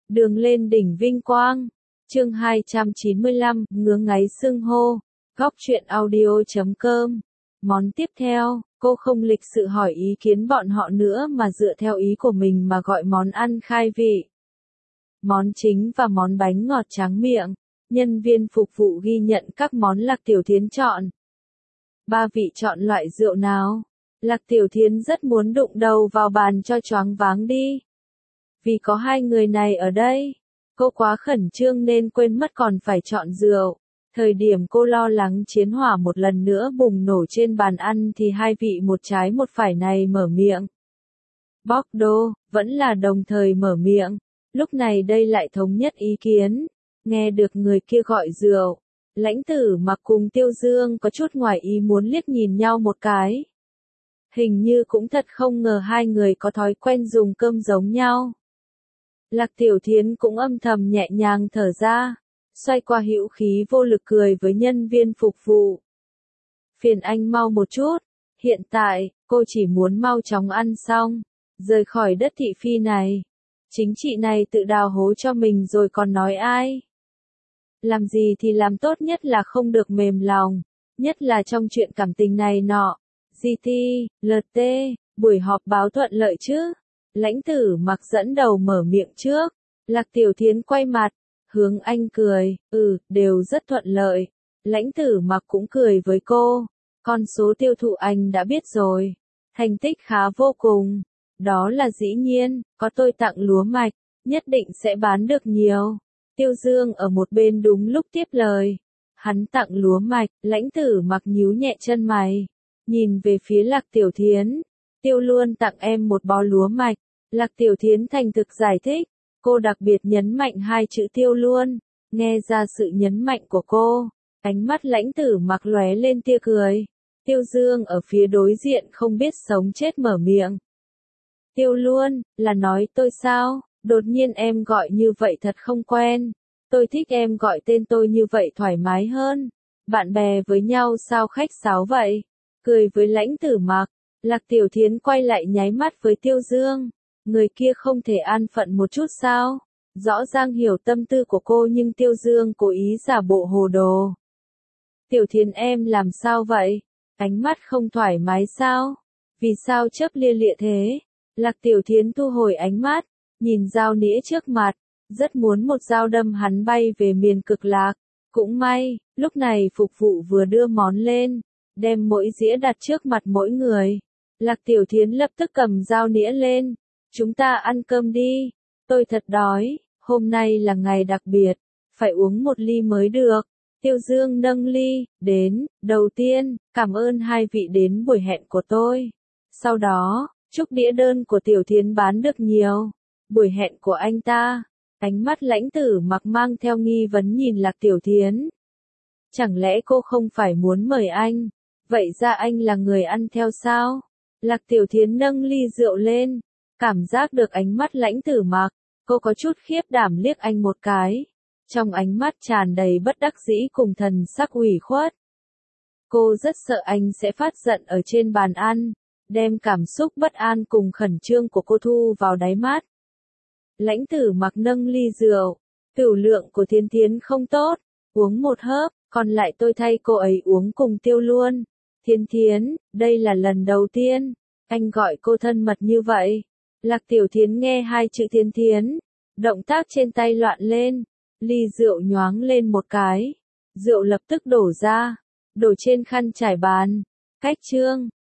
Đường lên đỉnh vinh quang. Chương 295, ngứa ngáy xưng hô. Góc truyện audio.com. Món tiếp theo, cô không lịch sự hỏi ý kiến bọn họ nữa mà dựa theo ý của mình mà gọi món ăn khai vị. Món chính và món bánh ngọt tráng miệng. Nhân viên phục vụ ghi nhận các món Lạc Tiểu Thiến chọn. Ba vị chọn loại rượu nào? Lạc Tiểu Thiến rất muốn đụng đầu vào bàn cho choáng váng đi. Vì có hai người này ở đây, cô quá khẩn trương nên quên mất còn phải chọn rượu. Thời điểm cô lo lắng chiến hỏa một lần nữa bùng nổ trên bàn ăn thì hai vị một trái một phải này mở miệng. Bordeaux, vẫn là đồng thời mở miệng. Lúc này đây lại thống nhất ý kiến. Nghe được người kia gọi rượu. Lãnh Tử Mặc cùng Tiêu Dương có chút ngoài ý muốn liếc nhìn nhau một cái. Hình như cũng thật không ngờ hai người có thói quen dùng cơm giống nhau. Lạc Tiểu Thiến cũng âm thầm nhẹ nhàng thở ra, xoay qua hữu khí vô lực cười với nhân viên phục vụ. Phiền anh mau một chút, hiện tại, cô chỉ muốn mau chóng ăn xong, rời khỏi đất thị phi này. Chính chị này tự đào hố cho mình rồi còn nói ai. Làm gì thì làm tốt nhất là không được mềm lòng, nhất là trong chuyện cảm tình này nọ. GT, LT, buổi họp báo thuận lợi chứ? Lãnh Tử Mặc dẫn đầu mở miệng trước. Lạc Tiểu Thiến quay mặt, hướng anh cười, đều rất thuận lợi. Lãnh Tử Mặc cũng cười với cô. Con số tiêu thụ anh đã biết rồi. Thành tích khá vô cùng. Đó là dĩ nhiên, có tôi tặng lúa mạch, nhất định sẽ bán được nhiều. Tiêu Dương ở một bên đúng lúc tiếp lời. Hắn tặng lúa mạch, Lãnh Tử Mặc nhíu nhẹ chân mày. Nhìn về phía Lạc Tiểu Thiến. Tiêu luôn tặng em một bó lúa mạch. Lạc Tiểu Thiến thành thực giải thích. Cô đặc biệt nhấn mạnh hai chữ tiêu luôn. Nghe ra sự nhấn mạnh của cô. Ánh mắt Lãnh Tử Mặc lóe lên tia cười. Tiêu Dương ở phía đối diện không biết sống chết mở miệng. Tiêu luôn, là nói tôi sao? Đột nhiên em gọi như vậy thật không quen. Tôi thích em gọi tên tôi như vậy thoải mái hơn. Bạn bè với nhau sao khách sáo vậy? Cười với Lãnh Tử Mặc. Lạc Tiểu Thiến quay lại nháy mắt với Tiêu Dương. Người kia không thể an phận một chút sao? Rõ ràng hiểu tâm tư của cô nhưng Tiêu Dương cố ý giả bộ hồ đồ. Tiểu Thiến em làm sao vậy? Ánh mắt không thoải mái sao? Vì sao chớp lia lịa thế? Lạc Tiểu Thiến thu hồi ánh mắt, nhìn dao nĩa trước mặt, rất muốn một dao đâm hắn bay về miền Cực Lạc. Cũng may, lúc này phục vụ vừa đưa món lên, đem mỗi dĩa đặt trước mặt mỗi người. Lạc Tiểu Thiến lập tức cầm dao nĩa lên. Chúng ta ăn cơm đi. Tôi thật đói, hôm nay là ngày đặc biệt, phải uống một ly mới được. Tiêu Dương nâng ly, đến, đầu tiên, cảm ơn hai vị đến buổi hẹn của tôi. Sau đó, chúc đĩa đơn của Tiểu Thiến bán được nhiều. Buổi hẹn của anh ta. Ánh mắt Lãnh Tử Mặc mang theo nghi vấn nhìn Lạc Tiểu Thiến. Chẳng lẽ cô không phải muốn mời anh? Vậy ra anh là người ăn theo sao? Lạc Tiểu Thiến nâng ly rượu lên. Cảm giác được ánh mắt Lãnh Tử Mặc. Cô có chút khiếp đảm liếc anh một cái. Trong ánh mắt tràn đầy bất đắc dĩ cùng thần sắc ủy khuất. Cô rất sợ anh sẽ phát giận ở trên bàn ăn. Đem cảm xúc bất an cùng khẩn trương của cô thu vào đáy mắt. Lãnh Tử Mặc nâng ly rượu. Tửu lượng của Thiến Thiến không tốt. Uống một hớp, còn lại tôi thay cô ấy uống cùng Tiêu luôn. Thiến Thiến, đây là lần đầu tiên. Anh gọi cô thân mật như vậy. Lạc Tiểu Thiến nghe hai chữ Thiến Thiến. Động tác trên tay loạn lên. Ly rượu nhoáng lên một cái. Rượu lập tức đổ ra. Đổ trên khăn trải bàn. Cách chương.